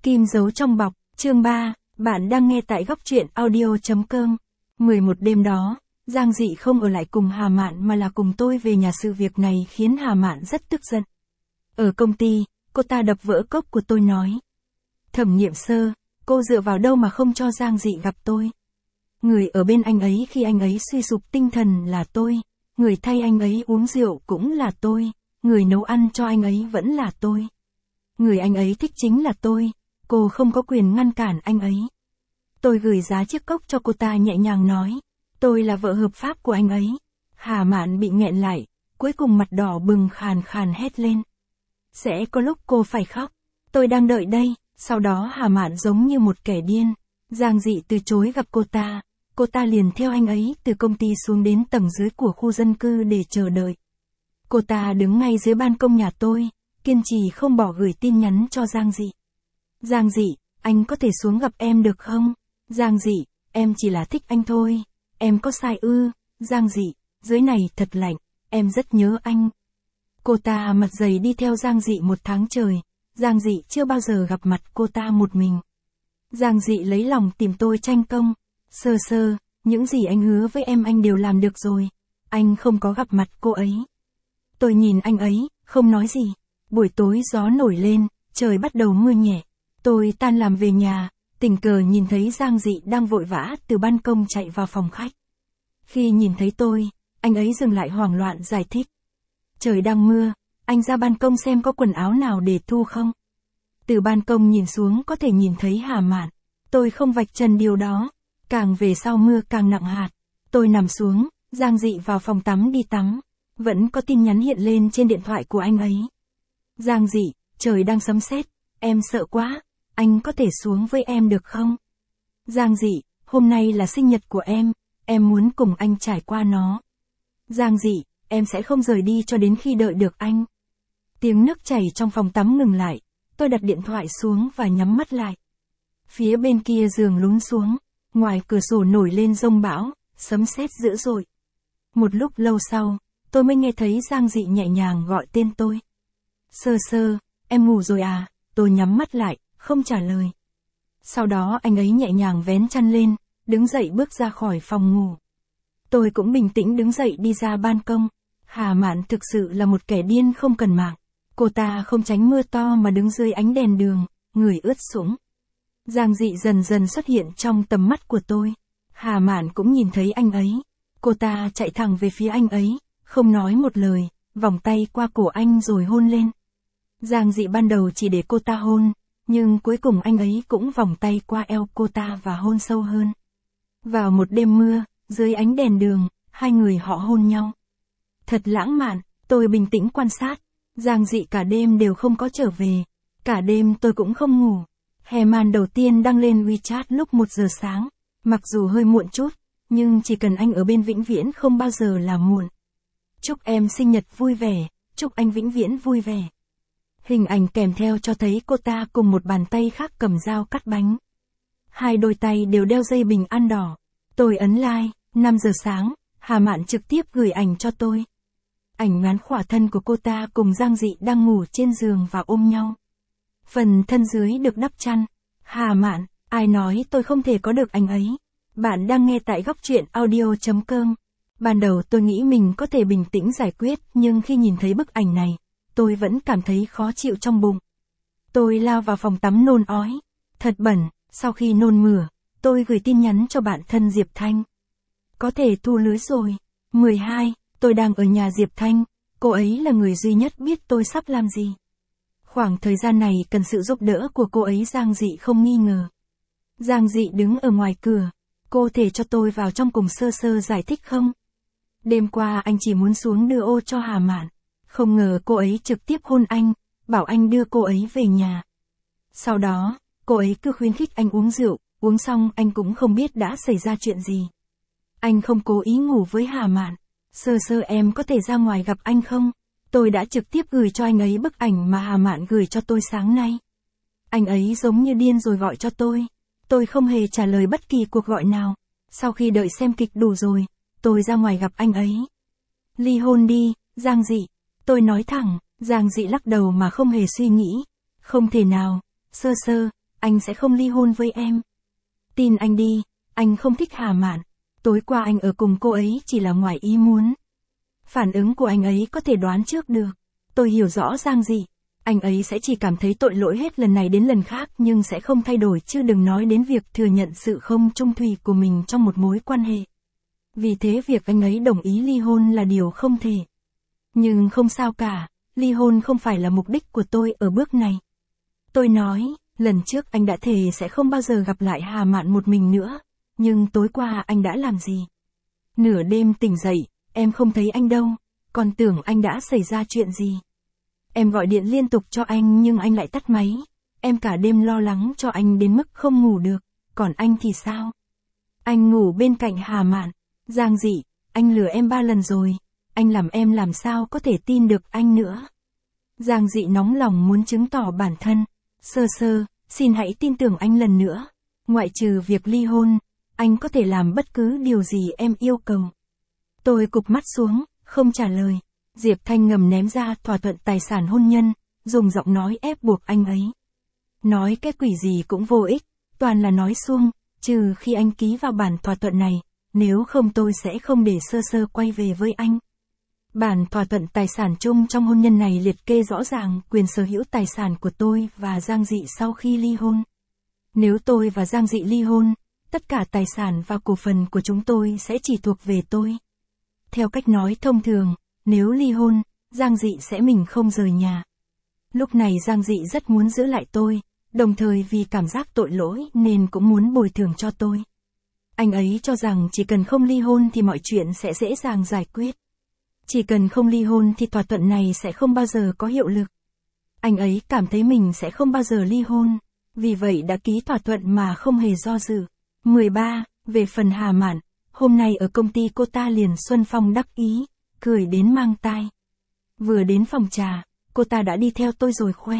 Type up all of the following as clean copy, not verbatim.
Kim dấu trong bọc, chương 3, bạn đang nghe tại góc truyện audio.com. 11 đêm đó, Giang Dị không ở lại cùng Hà Mạn mà là cùng tôi về nhà. Sự việc này khiến Hà Mạn rất tức giận. Ở công ty, cô ta đập vỡ cốc của tôi nói. Thẩm Nhiệm Sơ, cô dựa vào đâu mà không cho Giang Dị gặp tôi? Người ở bên anh ấy khi anh ấy suy sụp tinh thần là tôi, người thay anh ấy uống rượu cũng là tôi, người nấu ăn cho anh ấy vẫn là tôi. Người anh ấy thích chính là tôi, cô không có quyền ngăn cản anh ấy. Tôi gửi giá chiếc cốc cho cô ta nhẹ nhàng nói, tôi là vợ hợp pháp của anh ấy. Hà Mạn bị nghẹn lại, cuối cùng mặt đỏ bừng khàn khàn hét lên. Sẽ có lúc cô phải khóc, tôi đang đợi đây. Sau đó Hà Mạn giống như một kẻ điên. Giang Dị từ chối gặp cô ta liền theo anh ấy từ công ty xuống đến tầng dưới của khu dân cư để chờ đợi. Cô ta đứng ngay dưới ban công nhà tôi, kiên trì không bỏ gửi tin nhắn cho Giang Dị. Giang Dị, anh có thể xuống gặp em được không? Giang Dị, em chỉ là thích anh thôi, em có sai ư? Giang Dị, dưới này thật lạnh, em rất nhớ anh. Cô ta mặt dày đi theo Giang Dị 1 tháng trời, Giang Dị chưa bao giờ gặp mặt cô ta một mình. Giang Dị lấy lòng tìm tôi tranh công. Sơ sơ, những gì anh hứa với em anh đều làm được rồi. Anh không có gặp mặt cô ấy. Tôi nhìn anh ấy, không nói gì. Buổi tối gió nổi lên, trời bắt đầu mưa nhẹ. Tôi tan làm về nhà, tình cờ nhìn thấy Giang Dị đang vội vã từ ban công chạy vào phòng khách. Khi nhìn thấy tôi, anh ấy dừng lại hoảng loạn giải thích. Trời đang mưa, anh ra ban công xem có quần áo nào để thu không? Từ ban công nhìn xuống có thể nhìn thấy Hà Mạn. Tôi không vạch trần điều đó. Càng về sau mưa càng nặng hạt. Tôi nằm xuống, Giang Dị vào phòng tắm đi tắm. Vẫn có tin nhắn hiện lên trên điện thoại của anh ấy. Giang Dị, trời đang sấm sét, em sợ quá, anh có thể xuống với em được không? Giang Dị, hôm nay là sinh nhật của em muốn cùng anh trải qua nó. Giang Dị, em sẽ không rời đi cho đến khi đợi được anh. Tiếng nước chảy trong phòng tắm ngừng lại, tôi đặt điện thoại xuống và nhắm mắt lại. Phía bên kia giường lún xuống, ngoài cửa sổ nổi lên giông bão, sấm sét dữ dội. Một lúc lâu sau, tôi mới nghe thấy Giang Dị nhẹ nhàng gọi tên tôi. Sơ sơ, em ngủ rồi à? Tôi nhắm mắt lại, không trả lời. Sau đó anh ấy nhẹ nhàng vén chăn lên, đứng dậy bước ra khỏi phòng ngủ. Tôi cũng bình tĩnh đứng dậy đi ra ban công. Hà Mạn thực sự là một kẻ điên không cần mạng. Cô ta không tránh mưa to mà đứng dưới ánh đèn đường, người ướt sũng. Giang Dị dần dần xuất hiện trong tầm mắt của tôi. Hà Mạn cũng nhìn thấy anh ấy. Cô ta chạy thẳng về phía anh ấy, không nói một lời, vòng tay qua cổ anh rồi hôn lên. Giang Dị ban đầu chỉ để cô ta hôn, nhưng cuối cùng anh ấy cũng vòng tay qua eo cô ta và hôn sâu hơn. Vào một đêm mưa, dưới ánh đèn đường, hai người họ hôn nhau. Thật lãng mạn, tôi bình tĩnh quan sát. Giang Dị cả đêm đều không có trở về. Cả đêm tôi cũng không ngủ. Hè màn đầu tiên đăng lên WeChat lúc 1 giờ sáng. Mặc dù hơi muộn chút, nhưng chỉ cần anh ở bên vĩnh viễn không bao giờ là muộn. Chúc em sinh nhật vui vẻ, chúc anh vĩnh viễn vui vẻ. Hình ảnh kèm theo cho thấy cô ta cùng một bàn tay khác cầm dao cắt bánh. Hai đôi tay đều đeo dây bình an đỏ. Tôi ấn like, 5 giờ sáng, Hà Mạn trực tiếp gửi ảnh cho tôi. Ảnh ngắn khỏa thân của cô ta cùng Giang Dị đang ngủ trên giường và ôm nhau. Phần thân dưới được đắp chăn. Hà Mạn, ai nói tôi không thể có được anh ấy? Bạn đang nghe tại góc truyện audio.com. Ban đầu tôi nghĩ mình có thể bình tĩnh giải quyết, nhưng khi nhìn thấy bức ảnh này, tôi vẫn cảm thấy khó chịu trong bụng. Tôi lao vào phòng tắm nôn ói. Thật bẩn, sau khi nôn mửa, tôi gửi tin nhắn cho bạn thân Diệp Thanh. Có thể thu lưới rồi. 12, tôi đang ở nhà Diệp Thanh, cô ấy là người duy nhất biết tôi sắp làm gì. Khoảng thời gian này cần sự giúp đỡ của cô ấy. Giang Dị không nghi ngờ. Giang Dị đứng ở ngoài cửa, cô thể cho tôi vào trong cùng sơ sơ giải thích không? Đêm qua anh chỉ muốn xuống đưa ô cho Hà Mạn, không ngờ cô ấy trực tiếp hôn anh, bảo anh đưa cô ấy về nhà. Sau đó, cô ấy cứ khuyến khích anh uống rượu, uống xong anh cũng không biết đã xảy ra chuyện gì. Anh không cố ý ngủ với Hà Mạn. Sơ sơ em có thể ra ngoài gặp anh không? Tôi đã trực tiếp gửi cho anh ấy bức ảnh mà Hà Mạn gửi cho tôi sáng nay. Anh ấy giống như điên rồi gọi cho tôi. Tôi không hề trả lời bất kỳ cuộc gọi nào. Sau khi đợi xem kịch đủ rồi, tôi ra ngoài gặp anh ấy. Ly hôn đi, Giang Dị. Tôi nói thẳng. Giang Dị lắc đầu mà không hề suy nghĩ. Không thể nào. Sơ sơ, anh sẽ không ly hôn với em. Tin anh đi, anh không thích Hà Mạn. Tối qua anh ở cùng cô ấy chỉ là ngoài ý muốn. Phản ứng của anh ấy có thể đoán trước được. Tôi hiểu rõ Giang Dị. Anh ấy sẽ chỉ cảm thấy tội lỗi hết lần này đến lần khác nhưng sẽ không thay đổi, chứ đừng nói đến việc thừa nhận sự không chung thủy của mình trong một mối quan hệ. Vì thế việc anh ấy đồng ý ly hôn là điều không thể. Nhưng không sao cả, ly hôn không phải là mục đích của tôi ở bước này. Tôi nói, lần trước anh đã thề sẽ không bao giờ gặp lại Hà Mạn một mình nữa, nhưng tối qua anh đã làm gì? Nửa đêm tỉnh dậy, em không thấy anh đâu, còn tưởng anh đã xảy ra chuyện gì. Em gọi điện liên tục cho anh nhưng anh lại tắt máy, em cả đêm lo lắng cho anh đến mức không ngủ được, còn anh thì sao? Anh ngủ bên cạnh Hà Mạn. Giang Dị, anh lừa em 3 lần rồi, anh làm em làm sao có thể tin được anh nữa. Giang Dị nóng lòng muốn chứng tỏ bản thân. Sơ sơ, xin hãy tin tưởng anh lần nữa. Ngoại trừ việc ly hôn, anh có thể làm bất cứ điều gì em yêu cầu. Tôi cụp mắt xuống, không trả lời. Diệp Thanh ngầm ném ra thỏa thuận tài sản hôn nhân, dùng giọng nói ép buộc anh ấy. Nói cái quỷ gì cũng vô ích, toàn là nói suông, trừ khi anh ký vào bản thỏa thuận này, nếu không tôi sẽ không để sơ sơ quay về với anh. Bản thỏa thuận tài sản chung trong hôn nhân này liệt kê rõ ràng quyền sở hữu tài sản của tôi và Giang Dị sau khi ly hôn. Nếu tôi và Giang Dị ly hôn, tất cả tài sản và cổ phần của chúng tôi sẽ chỉ thuộc về tôi. Theo cách nói thông thường, nếu ly hôn, Giang Dị sẽ mình không rời nhà. Lúc này Giang Dị rất muốn giữ lại tôi, đồng thời vì cảm giác tội lỗi nên cũng muốn bồi thường cho tôi. Anh ấy cho rằng chỉ cần không ly hôn thì mọi chuyện sẽ dễ dàng giải quyết. Chỉ cần không ly hôn thì thỏa thuận này sẽ không bao giờ có hiệu lực. Anh ấy cảm thấy mình sẽ không bao giờ ly hôn, vì vậy đã ký thỏa thuận mà không hề do dự. 13. Về phần Hà Mạn, hôm nay ở công ty cô ta liền xuân phong đắc ý, cười đến mang tai. Vừa đến phòng trà, cô ta đã đi theo tôi rồi khoe.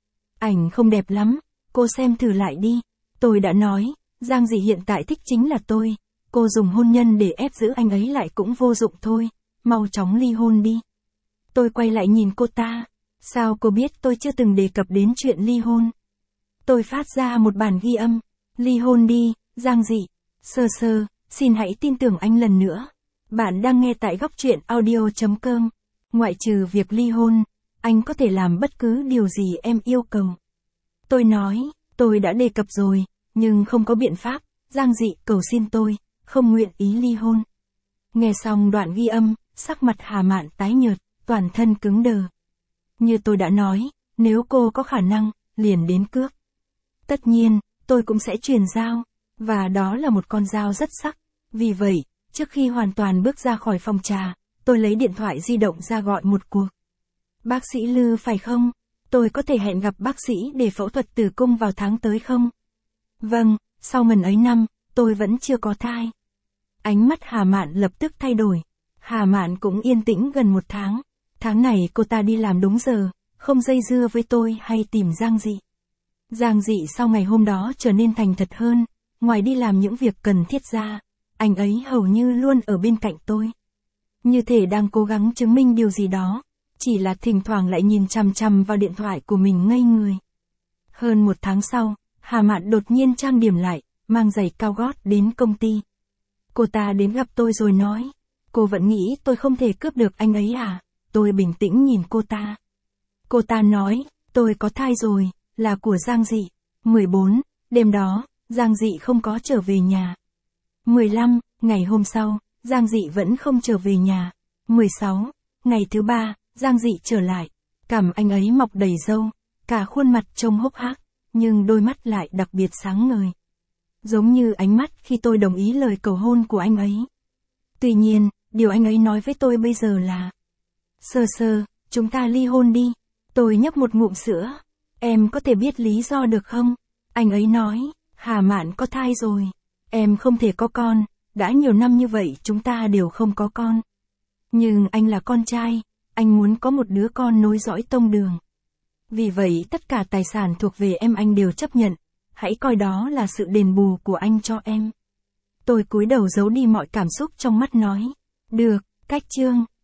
Ảnh không đẹp lắm, cô xem thử lại đi. Tôi đã nói, Giang Dị hiện tại thích chính là tôi, cô dùng hôn nhân để ép giữ anh ấy lại cũng vô dụng thôi, mau chóng ly hôn đi. Tôi quay lại nhìn cô ta, sao cô biết tôi chưa từng đề cập đến chuyện ly hôn? Tôi phát ra một bản ghi âm, ly hôn đi, Giang Dị. Sơ sơ, xin hãy tin tưởng anh lần nữa. Bạn đang nghe tại góc truyện audio.com. Ngoại trừ việc ly hôn, anh có thể làm bất cứ điều gì em yêu cầu. Tôi nói, tôi đã đề cập rồi, nhưng không có biện pháp, Giang Dị cầu xin tôi, không nguyện ý ly hôn. Nghe xong đoạn ghi âm, sắc mặt Hà Mạn tái nhợt, toàn thân cứng đờ. Như tôi đã nói, nếu cô có khả năng, liền đến cướp. Tất nhiên, tôi cũng sẽ truyền dao, và đó là một con dao rất sắc. Vì vậy, trước khi hoàn toàn bước ra khỏi phòng trà, tôi lấy điện thoại di động ra gọi một cuộc. Bác sĩ Lư phải không? Tôi có thể hẹn gặp bác sĩ để phẫu thuật tử cung vào tháng tới không? Vâng, sau ngần ấy năm, tôi vẫn chưa có thai. Ánh mắt Hà Mạn lập tức thay đổi. Hà Mạn cũng yên tĩnh gần 1 tháng. Tháng này cô ta đi làm đúng giờ, không dây dưa với tôi hay tìm Giang Dị. Giang Dị sau ngày hôm đó trở nên thành thật hơn, ngoài đi làm những việc cần thiết ra, anh ấy hầu như luôn ở bên cạnh tôi. Như thể đang cố gắng chứng minh điều gì đó, chỉ là thỉnh thoảng lại nhìn chằm chằm vào điện thoại của mình ngây người. Hơn 1 tháng sau, Hà Mạn đột nhiên trang điểm lại, mang giày cao gót đến công ty. Cô ta đến gặp tôi rồi nói, cô vẫn nghĩ tôi không thể cướp được anh ấy à? Tôi bình tĩnh nhìn cô ta. Cô ta nói, tôi có thai rồi, là của Giang Dị. 14. Đêm đó, Giang Dị không có trở về nhà. 15. Ngày hôm sau, Giang Dị vẫn không trở về nhà. 16. Ngày thứ 3, Giang Dị trở lại. Cằm anh ấy mọc đầy râu, cả khuôn mặt trông hốc hác, nhưng đôi mắt lại đặc biệt sáng ngời. Giống như ánh mắt khi tôi đồng ý lời cầu hôn của anh ấy. Tuy nhiên, điều anh ấy nói với tôi bây giờ là: Sơ sơ, chúng ta ly hôn đi. Tôi nhấp một ngụm sữa. Em có thể biết lý do được không? Anh ấy nói, Hà Mạn có thai rồi. Em không thể có con, đã nhiều năm như vậy chúng ta đều không có con. Nhưng anh là con trai, anh muốn có một đứa con nối dõi tông đường. Vì vậy tất cả tài sản thuộc về em anh đều chấp nhận, hãy coi đó là sự đền bù của anh cho em. Tôi cúi đầu giấu đi mọi cảm xúc trong mắt nói, được, cách chương.